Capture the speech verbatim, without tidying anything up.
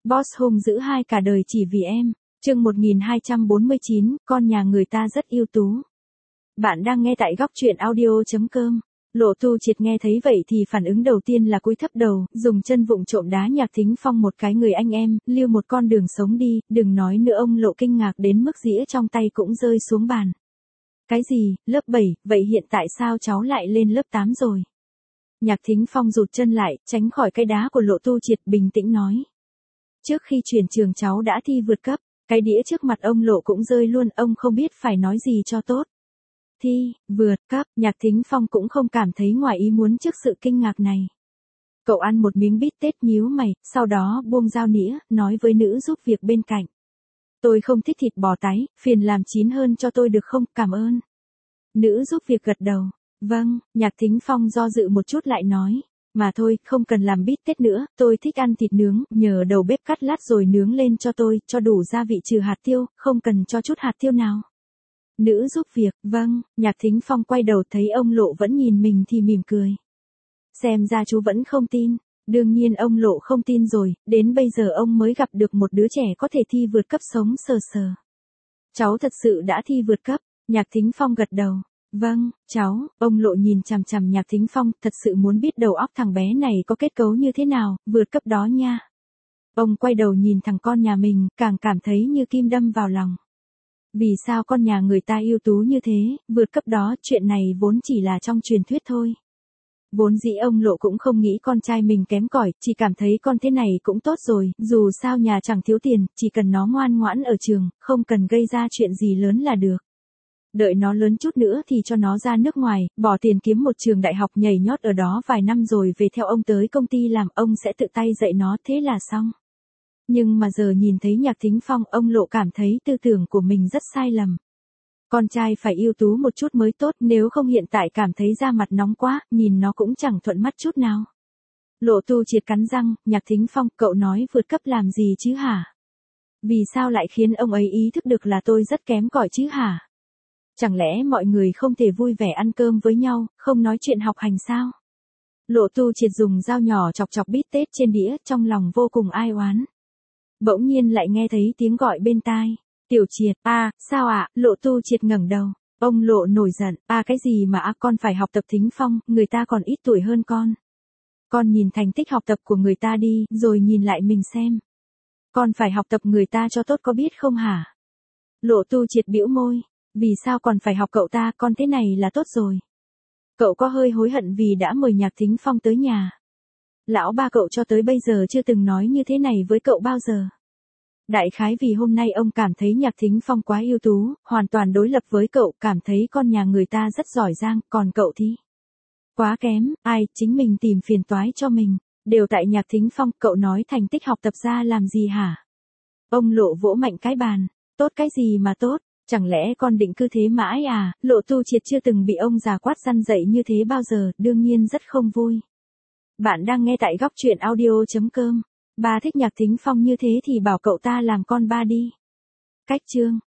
Boss hung dữ hai cả đời chỉ vì em. Chương một nghìn hai trăm bốn mươi chín, con nhà người ta rất ưu tú. Bạn đang nghe tại góc truyện audio chấm com. Lộ Tu Triệt nghe thấy vậy thì phản ứng đầu tiên là cúi thấp đầu, dùng chân vụng trộm đá Nhạc Thính Phong một cái. Người anh em, lưu một con đường sống đi, đừng nói nữa. Ông Lộ kinh ngạc đến mức dĩa trong tay cũng rơi xuống bàn. Cái gì, lớp bảy, vậy hiện tại sao cháu lại lên lớp tám rồi? Nhạc Thính Phong rụt chân lại, tránh khỏi cái đá của Lộ Tu Triệt, bình tĩnh nói. Trước khi chuyển trường cháu đã thi vượt cấp. Cái đĩa trước mặt ông Lộ cũng rơi luôn, ông không biết phải nói gì cho tốt. Thi, vượt cấp, Nhạc Thính Phong cũng không cảm thấy ngoài ý muốn trước sự kinh ngạc này. Cậu ăn một miếng bít tết nhíu mày, sau đó buông dao nĩa, nói với nữ giúp việc bên cạnh. Tôi không thích thịt bò tái, phiền làm chín hơn cho tôi được không, cảm ơn. Nữ giúp việc gật đầu. Vâng, Nhạc Thính Phong do dự một chút lại nói. Mà thôi, không cần làm bít tết nữa, tôi thích ăn thịt nướng, nhờ đầu bếp cắt lát rồi nướng lên cho tôi, cho đủ gia vị trừ hạt tiêu, không cần cho chút hạt tiêu nào. Nữ giúp việc, vâng, Nhạc Thính Phong quay đầu thấy ông Lộ vẫn nhìn mình thì mỉm cười. Xem ra chú vẫn không tin. Đương nhiên ông Lộ không tin rồi, đến bây giờ ông mới gặp được một đứa trẻ có thể thi vượt cấp sống sờ sờ. Cháu thật sự đã thi vượt cấp, Nhạc Thính Phong gật đầu. Vâng, cháu, ông Lộ nhìn chằm chằm Nhạc Thính Phong, thật sự muốn biết đầu óc thằng bé này có kết cấu như thế nào, vượt cấp đó nha. Ông quay đầu nhìn thằng con nhà mình, càng cảm thấy như kim đâm vào lòng. Vì sao con nhà người ta ưu tú như thế, vượt cấp đó, chuyện này vốn chỉ là trong truyền thuyết thôi. Vốn dĩ ông Lộ cũng không nghĩ con trai mình kém cỏi, chỉ cảm thấy con thế này cũng tốt rồi, dù sao nhà chẳng thiếu tiền, chỉ cần nó ngoan ngoãn ở trường, không cần gây ra chuyện gì lớn là được. Đợi nó lớn chút nữa thì cho nó ra nước ngoài, bỏ tiền kiếm một trường đại học nhảy nhót ở đó vài năm rồi về theo ông tới công ty làm, ông sẽ tự tay dạy nó, thế là xong. Nhưng mà giờ nhìn thấy Nhạc Thính Phong, ông Lộ cảm thấy tư tưởng của mình rất sai lầm. Con trai phải ưu tú một chút mới tốt, nếu không hiện tại cảm thấy da mặt nóng quá, nhìn nó cũng chẳng thuận mắt chút nào. Lộ Tu Triệt cắn răng, Nhạc Thính Phong, cậu nói vượt cấp làm gì chứ hả? Vì sao lại khiến ông ấy ý thức được là tôi rất kém cỏi chứ hả? Chẳng lẽ mọi người không thể vui vẻ ăn cơm với nhau, không nói chuyện học hành sao? Lộ Tu Triệt dùng dao nhỏ chọc chọc bít tết trên đĩa, trong lòng vô cùng ai oán. Bỗng nhiên lại nghe thấy tiếng gọi bên tai. Tiểu Triệt, a, à, sao ạ? À? Lộ Tu Triệt ngẩng đầu. Ông Lộ nổi giận, a à, cái gì mà a à, con phải học tập Thính Phong, người ta còn ít tuổi hơn con. Con nhìn thành tích học tập của người ta đi, rồi nhìn lại mình xem. Con phải học tập người ta cho tốt có biết không hả? Lộ Tu Triệt bĩu môi. Vì sao còn phải học cậu ta, con thế này là tốt rồi. Cậu có hơi hối hận vì đã mời Nhạc Thính Phong tới nhà. Lão ba cậu cho tới bây giờ chưa từng nói như thế này với cậu bao giờ. Đại khái vì hôm nay ông cảm thấy Nhạc Thính Phong quá ưu tú, hoàn toàn đối lập với cậu, cảm thấy con nhà người ta rất giỏi giang, còn cậu thì quá kém, ai, chính mình tìm phiền toái cho mình, đều tại Nhạc Thính Phong, cậu nói thành tích học tập ra làm gì hả? Ông Lộ vỗ mạnh cái bàn, tốt cái gì mà tốt? Chẳng lẽ con định cứ thế mãi à? Lộ Tu Triệt chưa từng bị ông già quát răn dạy như thế bao giờ, đương nhiên rất không vui. Bạn đang nghe tại góc truyện audio chấm com. Ba thích Nhạc Thính Phong như thế thì bảo cậu ta làm con ba đi. Cách chương.